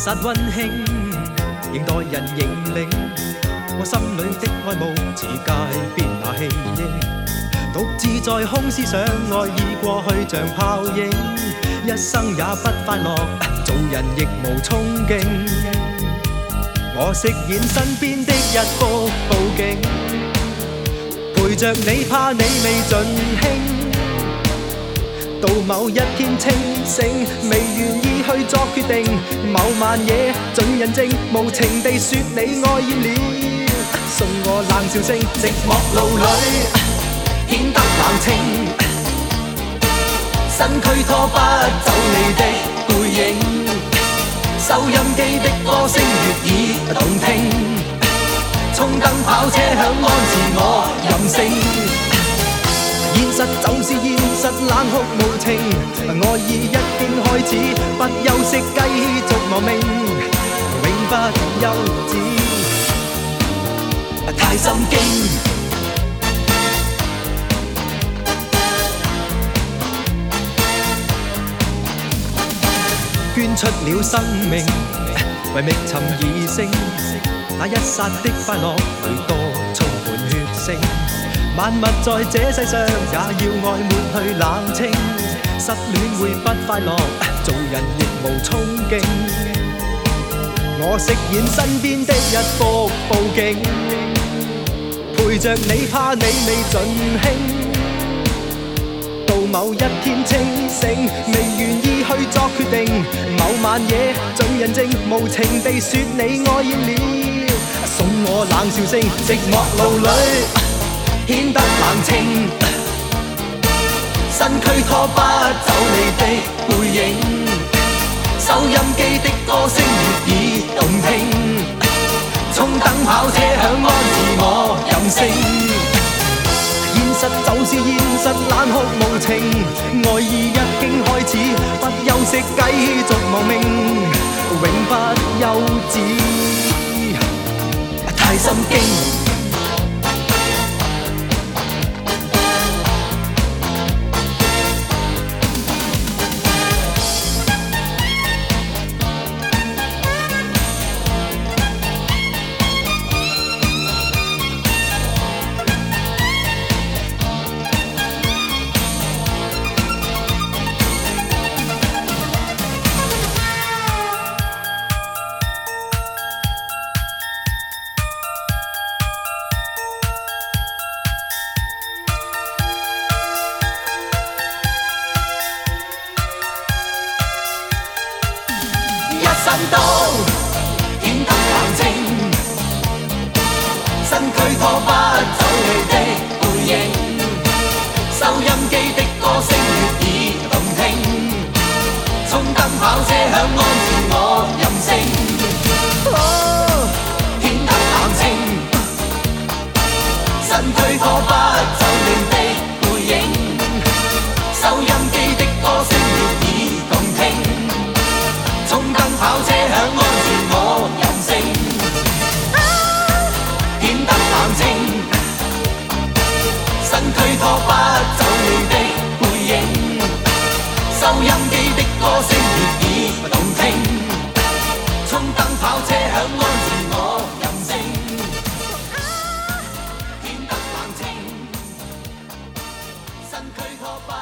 實溫馨，仍待人認領。我心裏的愛慕似街邊那氣息，獨自在空思想愛已過去像泡影，一生也不快樂，做人亦無憧憬。我飾演身邊的一幅佈景，陪着你怕你未盡興。到某一天清醒，未願意去作決定。某晚夜盡人靜，無情地說你愛厭了，送我冷笑聲。寂寞路裏顯得冷清，身軀拖不走你的背影。收音機的歌聲悅耳動聽，衝燈跑車響安自我任性。現實就是現實，冷酷無情，愛意一經開始，不休息繼續亡命，永不休止，太心驚。捐出了生命，為覓尋異性，那一剎的快樂裏多充滿血腥。萬物在這世上也要愛抹去冷清，失戀會不快樂，做人亦無憧憬。我飾演身邊的一幅佈景，陪着你怕你未盡興。到某一天清醒，未願意去作決定。某晚夜盡人靜，無情地說你愛厭了，送我冷笑聲。寂寞路裏顯得冷清，身軀拖不走你的背影。收音機的歌聲悅耳動聽，衝燈跑車響安自我任性。現實就是現實，冷酷無情，愛意一經開始，不休息繼續亡命，永不休止，太心驚。一生都顯得冷清，身軀拖不走你的背影。收音機的歌聲悅耳動聽，衝燈跑車響安自我任性。顯得冷清，身軀拖不走你的背影。收音機的歌聲悅耳動聽，衝燈跑車響安自我任性，顯得冷清，身軀拖不走你的背影。收音機的歌聲悅耳動聽，衝燈跑車響安自我任性，顯得冷清，身軀拖不